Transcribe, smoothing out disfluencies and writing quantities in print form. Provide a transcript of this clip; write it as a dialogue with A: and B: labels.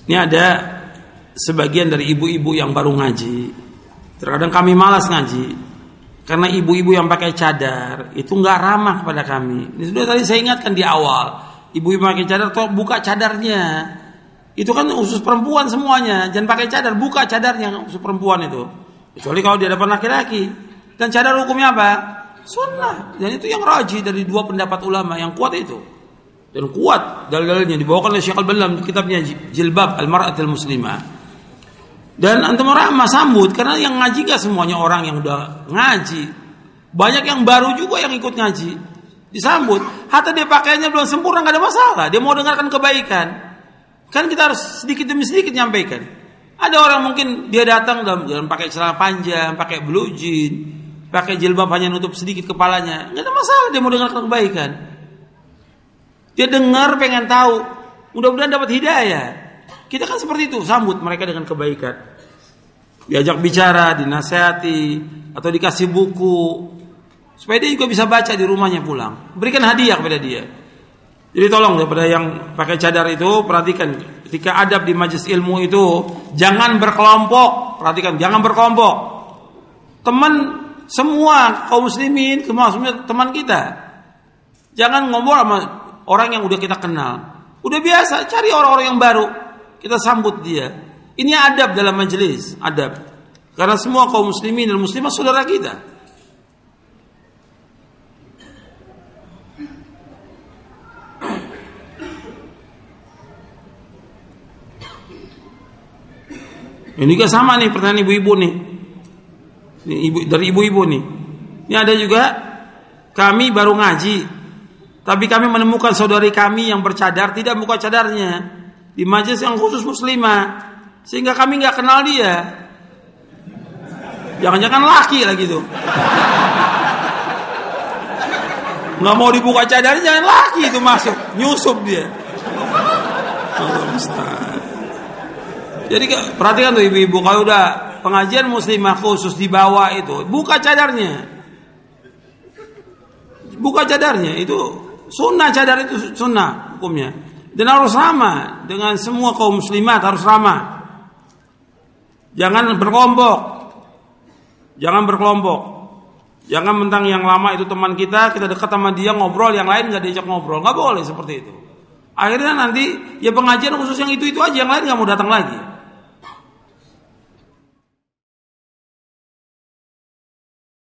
A: Ini ada sebagian dari ibu-ibu yang baru ngaji. Terkadang kami malas ngaji karena ibu-ibu yang pakai cadar itu nggak ramah kepada kami. Ini sudah tadi saya ingatkan di awal. Ibu-ibu pakai cadar, toh buka cadarnya. Itu kan khusus perempuan semuanya. Jangan pakai cadar, buka cadarnya khusus perempuan itu. Kecuali kalau di hadapan laki-laki. Dan cadar hukumnya apa? Sunnah. Dan itu yang rajih dari dua pendapat ulama yang kuat itu. Dan kuat dalil-dalilnya dibawakan oleh Syekh Al-Ballam di kitabnya Jilbab Al-Mar'atil Muslimah. Dan antum ramah sambut karena yang ngaji gak semuanya orang yang udah ngaji. Banyak yang baru juga yang ikut ngaji. Disambut. Hatta dia pakaiannya belum sempurna gak ada masalah. Dia mau dengarkan kebaikan. Kan kita harus sedikit demi sedikit nyampaikan. Ada orang mungkin dia datang dalam pakai celana panjang, pakai blue jean, pakai jilbab hanya nutup sedikit kepalanya. Gak ada masalah dia mau dengarkan kebaikan. Dia dengar pengen tahu. Mudah-mudahan dapat hidayah. Kita kan seperti itu, sambut mereka dengan kebaikan. Diajak bicara, dinasihati, atau dikasih buku. Supaya dia juga bisa baca di rumahnya pulang. Berikan hadiah kepada dia. Jadi tolong daripada yang pakai cadar itu, perhatikan. Ketika adab di majelis ilmu itu, jangan berkelompok. Perhatikan, jangan berkelompok. Teman semua kaum muslimin, maksudnya teman kita. Jangan ngobrol sama orang yang udah kita kenal. Udah biasa, cari orang-orang yang baru. Kita sambut dia. Ini adab dalam majelis, adab. Karena semua kaum muslimin dan muslimah saudara kita. Ini juga sama nih pertanyaan ibu-ibu nih. Ini dari ibu-ibu nih. Ini ada juga kami baru ngaji, tapi kami menemukan saudari kami yang bercadar tidak buka cadarnya di majelis yang khusus muslimah, sehingga kami nggak kenal dia. Jangan-jangan laki lagi tuh. Nggak mau dibuka cadarnya, jangan laki itu masuk, nyusup dia. Allah Ustaz. Jadi perhatikan tuh ibu-ibu, kalau udah pengajian muslimah khusus di bawah itu, buka cadarnya. Buka cadarnya, itu sunnah, cadar itu sunnah hukumnya. Dan harus ramah dengan semua kaum muslimat, harus ramah. Jangan berkelompok. Jangan berkelompok. Jangan mentang yang lama itu teman kita dekat sama dia ngobrol, yang lain nggak diajak ngobrol. Nggak boleh seperti itu. Akhirnya nanti ya pengajian khusus yang itu aja, yang lain nggak mau datang lagi.